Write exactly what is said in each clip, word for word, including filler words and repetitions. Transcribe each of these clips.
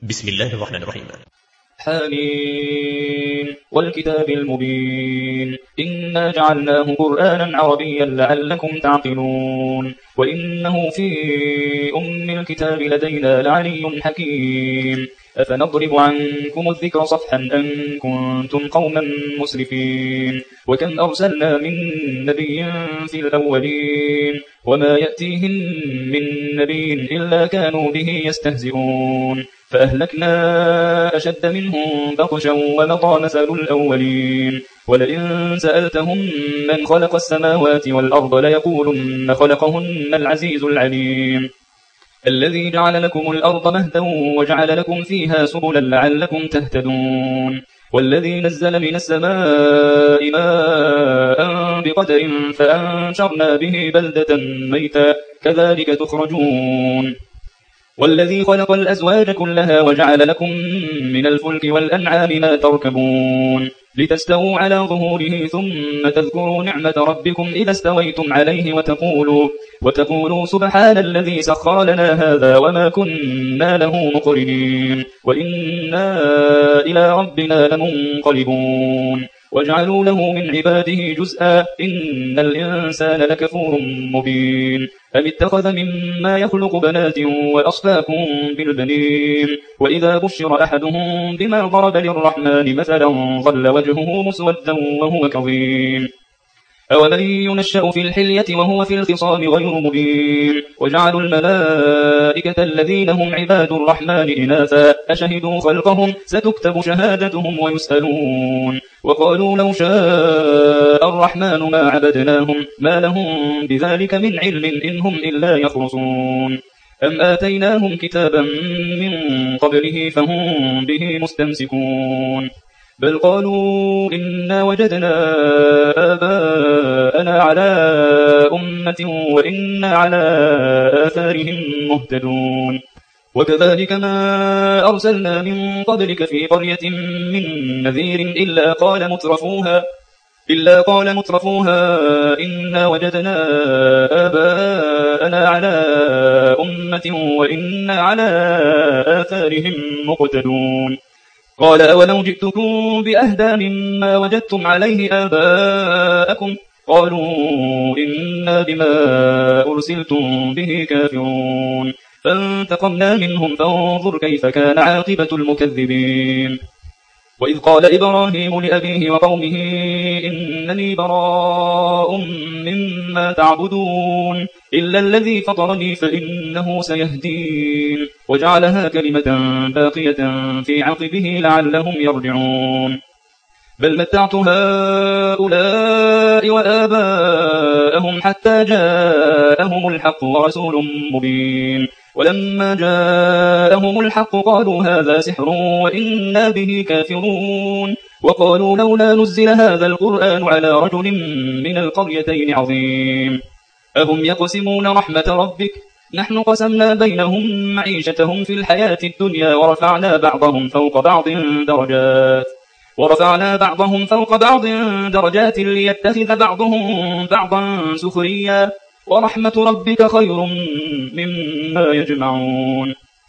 بسم الله الرحمن الرحيم. حميم والكتاب المبين إنا جعلناه قرآنا عربيا لعلكم تعقلون وإنه في أم الكتاب لدينا لعلي حكيم أفنضرب عنكم الذكر صفحا أن كنتم قوما مسرفين وكم أرسلنا من نبي في الأولين وما يأتيهم من نبي إلا كانوا به يستهزئون فأهلكنا أشد منهم بطشا ومضى مثل الأولين ولئن سألتهم من خلق السماوات والأرض ليقولن خلقهن العزيز العليم الذي جعل لكم الأرض مهدا وجعل لكم فيها سبلا لعلكم تهتدون والذي نزل من السماء ماء بقدر فأنشرنا به بلدة ميتا كذلك تخرجون والذي خلق الأزواج كلها وجعل لكم من الفلك والأنعام ما تركبون لتستووا على ظهوره ثم تذكروا نعمة ربكم إذا استويتم عليه وتقولوا, وتقولوا سبحان الذي سخر لنا هذا وما كنا له مقرنين وإنا إلى ربنا لمنقلبون وجعلوا له من عباده جزءا إن الإنسان لكفور مبين أم اتخذ مما يخلق بنات وأصفاكم بالبنين وإذا بشر أحدهم بما ضرب للرحمن مثلا ظل وجهه مسودا وهو كظيم أومن ينشأ في الحلية وهو في الخصام غير مبين وجعلوا الملائكة الذين هم عباد الرحمن إناثا أشهدوا خلقهم ستكتب شهادتهم ويسألون وقالوا لو شاء الرحمن ما عبدناهم ما لهم بذلك من علم إن هم إلا يخرصون أم آتيناهم كتابا من قبله فهم به مستمسكون بل قالوا إنا وجدنا آباءنا على أمة وإنا على آثارهم مهتدون وكذلك ما أرسلنا من قبلك في قرية من نذير إلا قال مترفوها إلا قال مترفوها إنا وجدنا آباءنا على أمة وإنا على آثارهم مقتدون قال أولو جئتكم بأهدى مما وجدتم عليه آباءكم قالوا إنا بما أرسلتم به كافرون فانتقمنا منهم فانظر كيف كان عاقبة المكذبين وإذ قال إبراهيم لأبيه وقومه إنني براء مما تعبدون إلا الذي فطرني فإنه سيهدين وجعلها كلمة باقية في عقبه لعلهم يرجعون بل متعت هؤلاء وآباءهم حتى جاءهم الحق ورسول مبين ولما جاءهم الحق قالوا هذا سحر وإنا به كافرون وقالوا لولا نزل هذا القرآن على رجل من القريتين عظيم أهم يقسمون رحمة ربك نحن قسمنا بينهم معيشتهم في الحياة الدنيا ورفعنا بعضهم فوق بعض درجات ورفعنا بعضهم فوق بعض درجات ليتخذ بعضهم بعضا سخريا ورحمة ربك خير مما يجمعون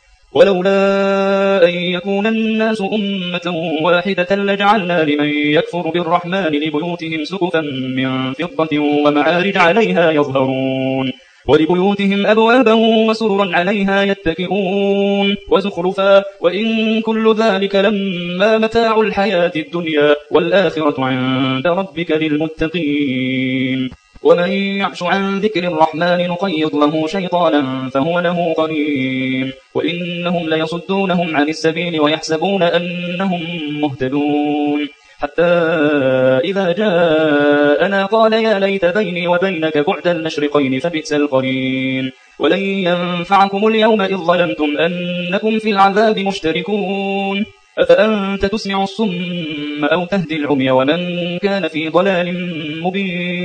ولولا أن يكون الناس أمة واحدة لجعلنا لمن يكفر بالرحمن لبيوتهم سقفا من فضة ومعارج عليها يظهرون ولبيوتهم أبوابا وسررا عليها يتكئون وزخرفا وإن كل ذلك لما متاع الحياة الدنيا والآخرة عند ربك للمتقين ومن يعش عن ذكر الرحمن نقيض له شيطانا فهو له قرين وإنهم ليصدونهم عن السبيل ويحسبون أنهم مهتدون حتى إذا جاءنا قال يا ليت بيني وبينك بعد المشرقين فبئس القرين ولن ينفعكم اليوم إذ ظلمتم أنكم في العذاب مشتركون أفأنت تسمع الصم أو تهدي العمي ومن كان في ضلال مبين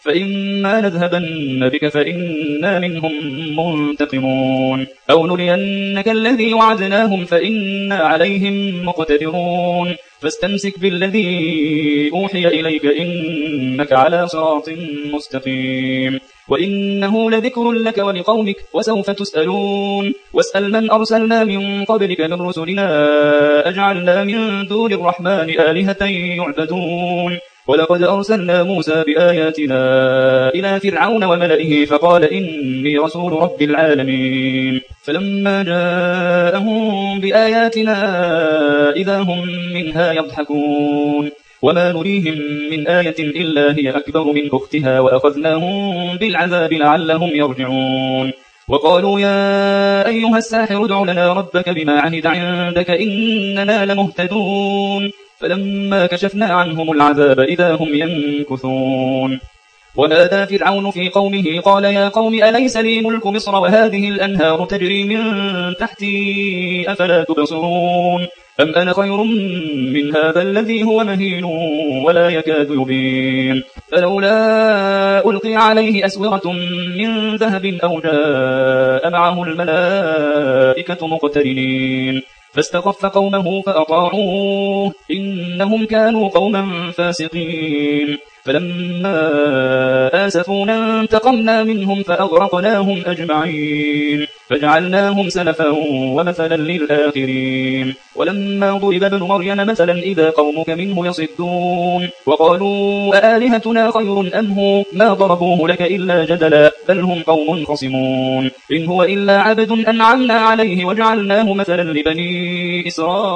فإما نذهبن بك فإنا منهم منتقمون أو نرينك الذي وعدناهم فإنا عليهم مقتدرون فاستمسك بالذي أوحي إليك إنك على صراط مستقيم وإنه لذكر لك ولقومك وسوف تسألون واسأل من أرسلنا من قبلك من رسلنا أجعلنا من دون الرحمن آلهة يعبدون ولقد أرسلنا موسى بآياتنا إلى فرعون وملئه فقال إني رسول رب العالمين فلما جاءهم بآياتنا إذا هم منها يضحكون وما نريهم من آية إلا هي أكبر من أختها وأخذناهم بالعذاب لعلهم يرجعون وقالوا يا أيها الساحر ادع لنا ربك بما عهد عندك إننا لمهتدون فلما كشفنا عنهم العذاب إذا هم ينكثون ونادى فرعون في قومه قال يا قوم أليس لي ملك مصر وهذه الأنهار تجري من تحتي أفلا تبصرون أم أنا خير من هذا الذي هو مهين ولا يكاد يبين فلولا ألقي عليه أسورة من ذهب أو جاء معه الملائكة مقترنين فاستخف قومه فأطاعوه إنهم كانوا قوما فاسقين فلما آسفونا انتقمنا منهم فأغرقناهم أجمعين فجعلناهم سلفا ومثلا للآخرين ولما ضرب ابن مريم مثلا إذا قومك منه يصدون وقالوا أآلهتنا خير أم هو ما ضربوه لك إلا جدلا بل هم قوم خصمون إن هو إلا عبد أنعمنا عليه وجعلناه مثلا لبني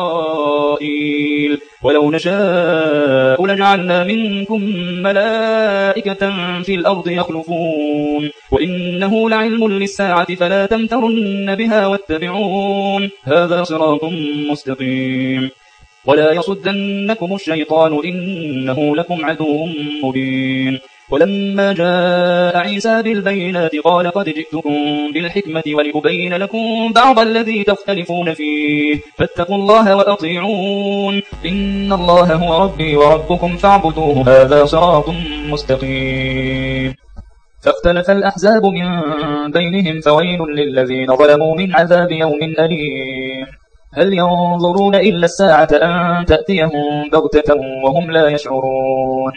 إسرائيل ولو نشاء لجعلنا منكم ملائكة في الأرض يخلفون وإنه لعلم للساعة فلا تمترن بها واتبعون هذا صراط مستقيم ولا يصدنكم الشيطان إنه لكم عدو مبين ولما جاء عيسى بالبينات قال قد جئتكم بالحكمة ولأبين لكم بعض الذي تختلفون فيه فاتقوا الله وأطيعون إن الله هو ربي وربكم فاعبدوه هذا صراط مستقيم فاختلف الأحزاب من بينهم فويل للذين ظلموا من عذاب يوم أليم هل ينظرون إلا الساعة أن تأتيهم بغتة وهم لا يشعرون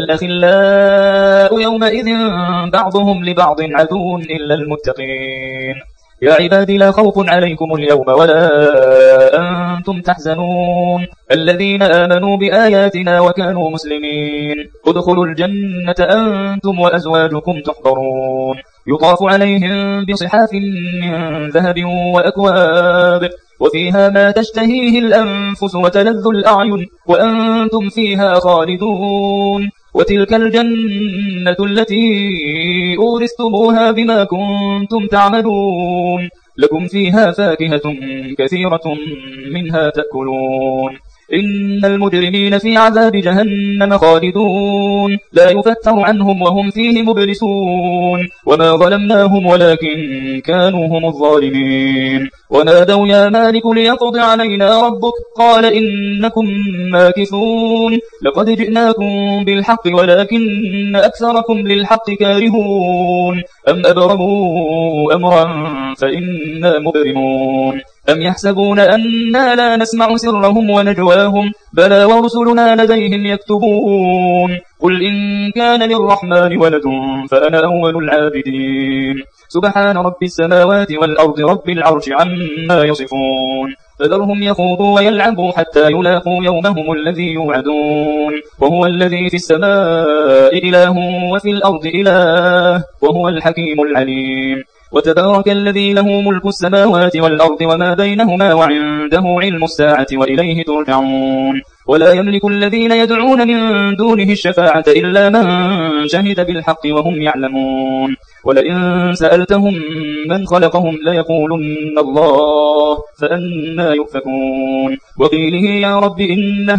الأخلاء يومئذ بعضهم لبعض عدو إلا المتقين يا عبادي لا خوف عليكم اليوم ولا أنتم تحزنون الذين آمنوا بآياتنا وكانوا مسلمين ادخلوا الجنة أنتم وأزواجكم تحضرون يطاف عليهم بصحاف من ذهب وأكواب وفيها ما تشتهيه الأنفس وتلذ الأعين وأنتم فيها خالدون وتلك الجنة التي أورثتموها بما كنتم تعملون لكم فيها فاكهة كثيرة منها تأكلون إن المجرمين في عذاب جهنم خالدون لا يفتر عنهم وهم فيه مبلسون وما ظلمناهم ولكن كانوا هم الظالمين ونادوا يا مالك ليقضي علينا ربك قال إنكم ماكثون لقد جئناكم بالحق ولكن أكثركم للحق كارهون أم أبرموا أمرا فإنا مبرمون أم يحسبون أننا لا نسمع سرهم ونجواهم بلى ورسلنا لديهم يكتبون قل إن كان للرحمن ولد فأنا أول العابدين سبحان رب السماوات والأرض رب العرش عما يصفون فذرهم يخوضوا ويلعبوا حتى يلاقوا يومهم الذي يوعدون وهو الذي في السماء إله وفي الأرض إله وهو الحكيم العليم وتبارك الذي له ملك السماوات والأرض وما بينهما وعنده علم الساعة وإليه ترجعون ولا يملك الذين يدعون من دونه الشفاعة إلا من شهد بالحق وهم يعلمون ولئن سألتهم من خلقهم ليقولن الله فأنا يؤفكون وقيله يا رب إن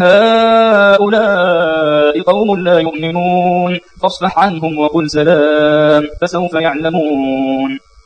هؤلاء قوم لا يؤمنون فاصفح عنهم وقل سلام فسوف يعلمون